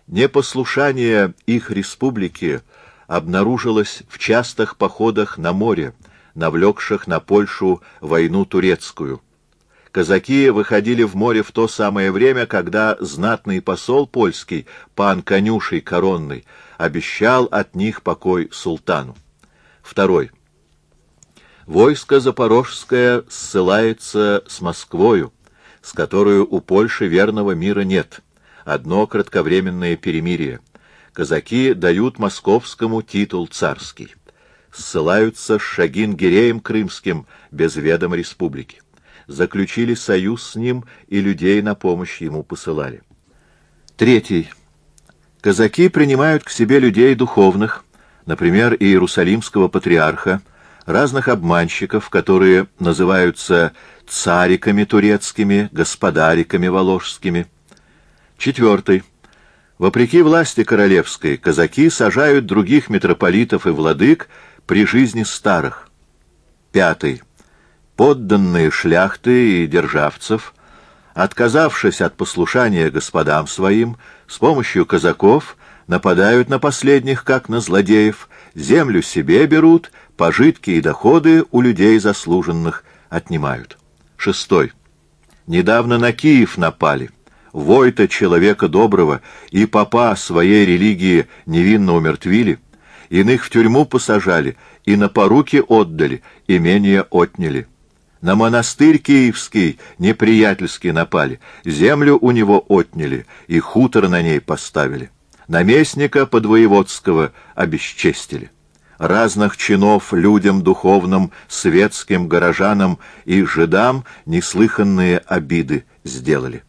Непослушание их республики обнаружилось в частых походах на море, навлекших на Польшу войну турецкую. Казаки выходили в море в то самое время, когда знатный посол польский, пан Конюший Коронный, обещал от них покой султану. Второй. Войско запорожское ссылается с Москвою, с которой у Польши верного мира нет. Одно кратковременное перемирие. Казаки дают московскому титул царский. Ссылаются с Шагин-Гиреем Крымским без ведома республики. Заключили союз с ним и людей на помощь ему посылали. Третий. Казаки принимают к себе людей духовных, например, иерусалимского патриарха, разных обманщиков, которые называются цариками турецкими, господариками воложскими. Четвертый. Вопреки власти королевской, казаки сажают других митрополитов и владык при жизни старых. Пятый. Подданные шляхты и державцев, отказавшись от послушания господам своим, с помощью казаков нападают на последних, как на злодеев, землю себе берут, пожитки и доходы у людей заслуженных отнимают. Шестой. Недавно на Киев напали. Войта, человека доброго, и попа своей религии невинно умертвили, иных в тюрьму посажали, и на поруки отдали, имение отняли. На монастырь киевский неприятельски напали, землю у него отняли, и хутор на ней поставили. Наместника подвоеводского обесчестили. Разных чинов людям духовным, светским, горожанам и жидам неслыханные обиды сделали.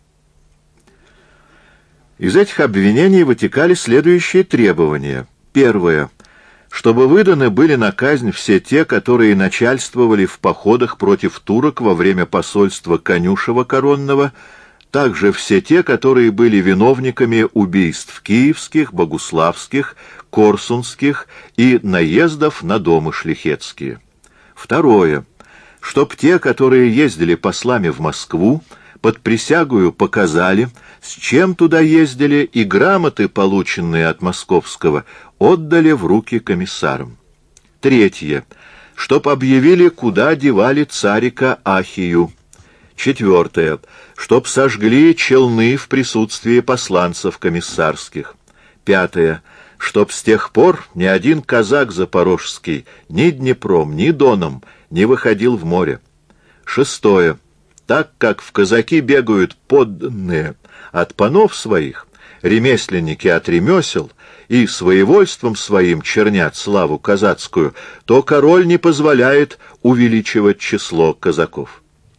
Из этих обвинений вытекали следующие требования. Первое. Чтобы выданы были на казнь все те, которые начальствовали в походах против турок во время посольства Конюшева Коронного, также все те, которые были виновниками убийств киевских, богуславских, корсунских и наездов на домы шляхетские. Второе. Чтоб те, которые ездили послами в Москву, под присягою показали, с чем туда ездили, и грамоты, полученные от московского, отдали в руки комиссарам. Третье. Чтоб объявили, куда девали царика Ахию. Четвертое. Чтоб сожгли челны в присутствии посланцев комиссарских. Пятое. Чтоб с тех пор ни один казак запорожский ни Днепром, ни Доном не выходил в море. Шестое. Так как в казаки бегают подданные от панов своих, ремесленники от ремесел, и своевольством своим чернят славу казацкую, то король не позволяет увеличивать число казаков.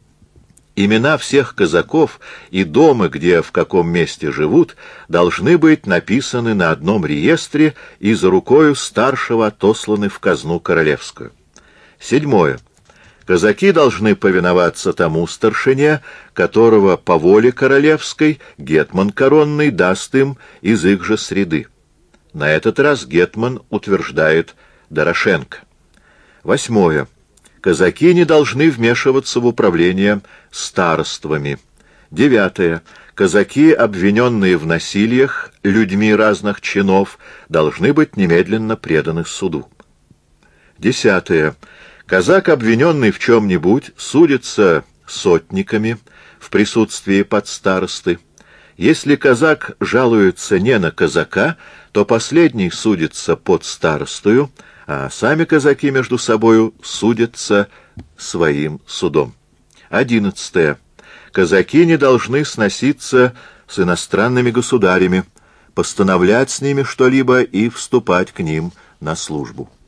Имена всех казаков и дома, где в каком месте живут, должны быть написаны на одном реестре и за рукою старшего отосланы в казну королевскую. Седьмое. Казаки должны повиноваться тому старшине, которого по воле королевской гетман коронный даст им из их же среды. На этот раз гетман утверждает Дорошенко. Восьмое. Казаки не должны вмешиваться в управление староствами. Девятое. Казаки, обвиненные в насилиях людьми разных чинов, должны быть немедленно преданы суду. Десятое. Казак, обвиненный в чем-нибудь, судится сотниками в присутствии подстаросты. Если казак жалуется не на казака, то последний судится под старостою, а сами казаки между собою судятся своим судом. 11. Казаки не должны сноситься с иностранными государями, постановлять с ними что-либо и вступать к ним на службу.